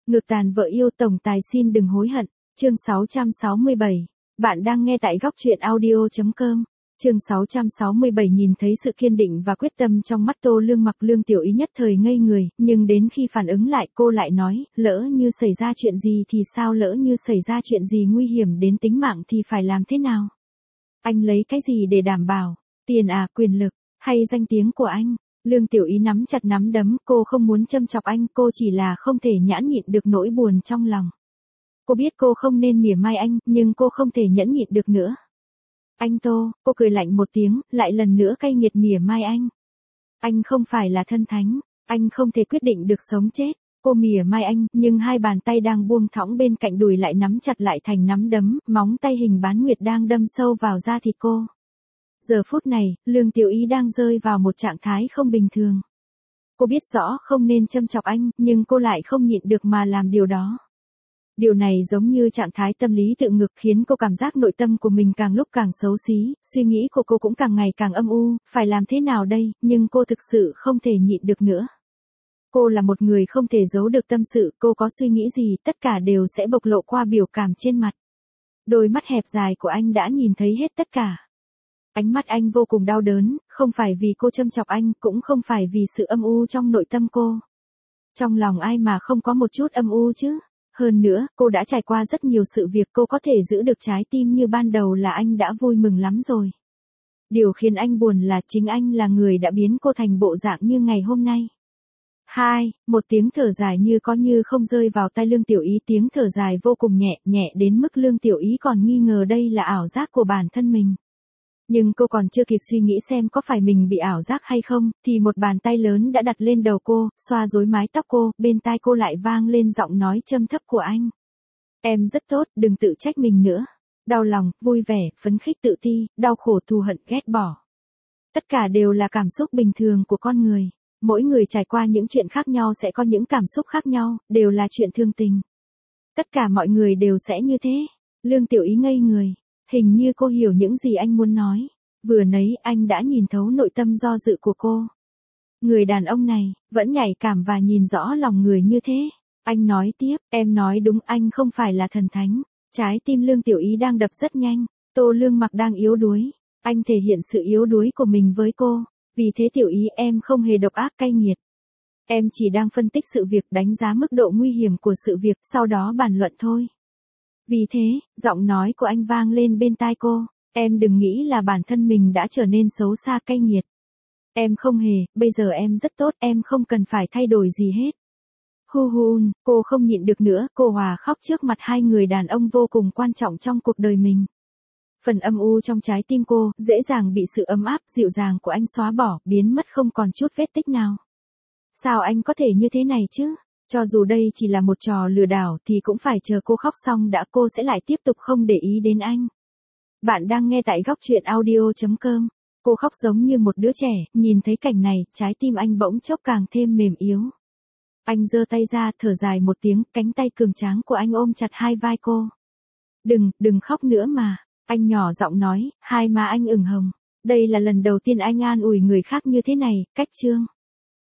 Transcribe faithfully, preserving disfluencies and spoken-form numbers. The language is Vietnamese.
Ngược tàn vợ yêu tổng tài xin đừng hối hận. Chương sáu trăm sáu mươi bảy. Bạn đang nghe tại góc truyện audio chấm com. Chương sáu trăm sáu mươi bảy nhìn thấy sự kiên định và quyết tâm trong mắt Tô Lương Mặc, Lương Tiểu Ý nhất thời ngây người, nhưng đến khi phản ứng lại cô lại nói, lỡ như xảy ra chuyện gì thì sao, lỡ như xảy ra chuyện gì nguy hiểm đến tính mạng thì phải làm thế nào? Anh lấy cái gì để đảm bảo? Tiền à, quyền lực, hay danh tiếng của anh? Lương Tiểu Ý nắm chặt nắm đấm, cô không muốn châm chọc anh, cô chỉ là không thể nhẫn nhịn được nỗi buồn trong lòng. Cô biết cô không nên mỉa mai anh, nhưng cô không thể nhẫn nhịn được nữa. Anh Tô, cô cười lạnh một tiếng, lại lần nữa cay nghiệt mỉa mai anh. Anh không phải là thân thánh, anh không thể quyết định được sống chết. Cô mỉa mai anh, nhưng hai bàn tay đang buông thõng bên cạnh đùi lại nắm chặt lại thành nắm đấm, móng tay hình bán nguyệt đang đâm sâu vào da thịt cô. Giờ phút này, Lương Tiểu Ý đang rơi vào một trạng thái không bình thường. Cô biết rõ không nên châm chọc anh, nhưng cô lại không nhịn được mà làm điều đó. Điều này giống như trạng thái tâm lý tự ngược, khiến cô cảm giác nội tâm của mình càng lúc càng xấu xí, suy nghĩ của cô cũng càng ngày càng âm u, phải làm thế nào đây, nhưng cô thực sự không thể nhịn được nữa. Cô là một người không thể giấu được tâm sự, cô có suy nghĩ gì, tất cả đều sẽ bộc lộ qua biểu cảm trên mặt. Đôi mắt hẹp dài của anh đã nhìn thấy hết tất cả. Ánh mắt anh vô cùng đau đớn, không phải vì cô châm chọc anh, cũng không phải vì sự âm u trong nội tâm cô. Trong lòng ai mà không có một chút âm u chứ? Hơn nữa, cô đã trải qua rất nhiều sự việc, cô có thể giữ được trái tim như ban đầu là anh đã vui mừng lắm rồi. Điều khiến anh buồn là chính anh là người đã biến cô thành bộ dạng như ngày hôm nay. Hai, một tiếng thở dài như có như không rơi vào tai Lương Tiểu Ý, tiếng thở dài vô cùng nhẹ, nhẹ đến mức Lương Tiểu Ý còn nghi ngờ đây là ảo giác của bản thân mình. Nhưng cô còn chưa kịp suy nghĩ xem có phải mình bị ảo giác hay không, thì một bàn tay lớn đã đặt lên đầu cô, xoa rối mái tóc cô, bên tai cô lại vang lên giọng nói trầm thấp của anh. Em rất tốt, đừng tự trách mình nữa. Đau lòng, vui vẻ, phấn khích, tự ti, đau khổ, thù hận, ghét bỏ. Tất cả đều là cảm xúc bình thường của con người. Mỗi người trải qua những chuyện khác nhau sẽ có những cảm xúc khác nhau, đều là chuyện thương tình. Tất cả mọi người đều sẽ như thế. Lương Tiểu Ý ngây người. Hình như cô hiểu những gì anh muốn nói. Vừa nấy anh đã nhìn thấu nội tâm do dự của cô. Người đàn ông này, vẫn nhạy cảm và nhìn rõ lòng người như thế. Anh nói tiếp, em nói đúng, anh không phải là thần thánh. Trái tim Lương Tiểu Ý đang đập rất nhanh. Tô Lương Mặc đang yếu đuối. Anh thể hiện sự yếu đuối của mình với cô. Vì thế Tiểu Ý, em không hề độc ác cay nghiệt. Em chỉ đang phân tích sự việc, đánh giá mức độ nguy hiểm của sự việc, sau đó bàn luận thôi. Vì thế, giọng nói của anh vang lên bên tai cô, em đừng nghĩ là bản thân mình đã trở nên xấu xa cay nghiệt. Em không hề, bây giờ em rất tốt, em không cần phải thay đổi gì hết. Hu hu, cô không nhịn được nữa, cô hòa khóc trước mặt hai người đàn ông vô cùng quan trọng trong cuộc đời mình. Phần âm u trong trái tim cô, dễ dàng bị sự ấm áp, dịu dàng của anh xóa bỏ, biến mất không còn chút vết tích nào. Sao anh có thể như thế này chứ? Cho dù đây chỉ là một trò lừa đảo thì cũng phải chờ cô khóc xong đã, cô sẽ lại tiếp tục không để ý đến anh. Bạn đang nghe tại góc truyện audio chấm com. Cô khóc giống như một đứa trẻ, nhìn thấy cảnh này, trái tim anh bỗng chốc càng thêm mềm yếu. Anh giơ tay ra, thở dài một tiếng, cánh tay cường tráng của anh ôm chặt hai vai cô. Đừng, đừng khóc nữa mà. Anh nhỏ giọng nói, hai má anh ửng hồng. Đây là lần đầu tiên anh an ủi người khác như thế này, cách chương.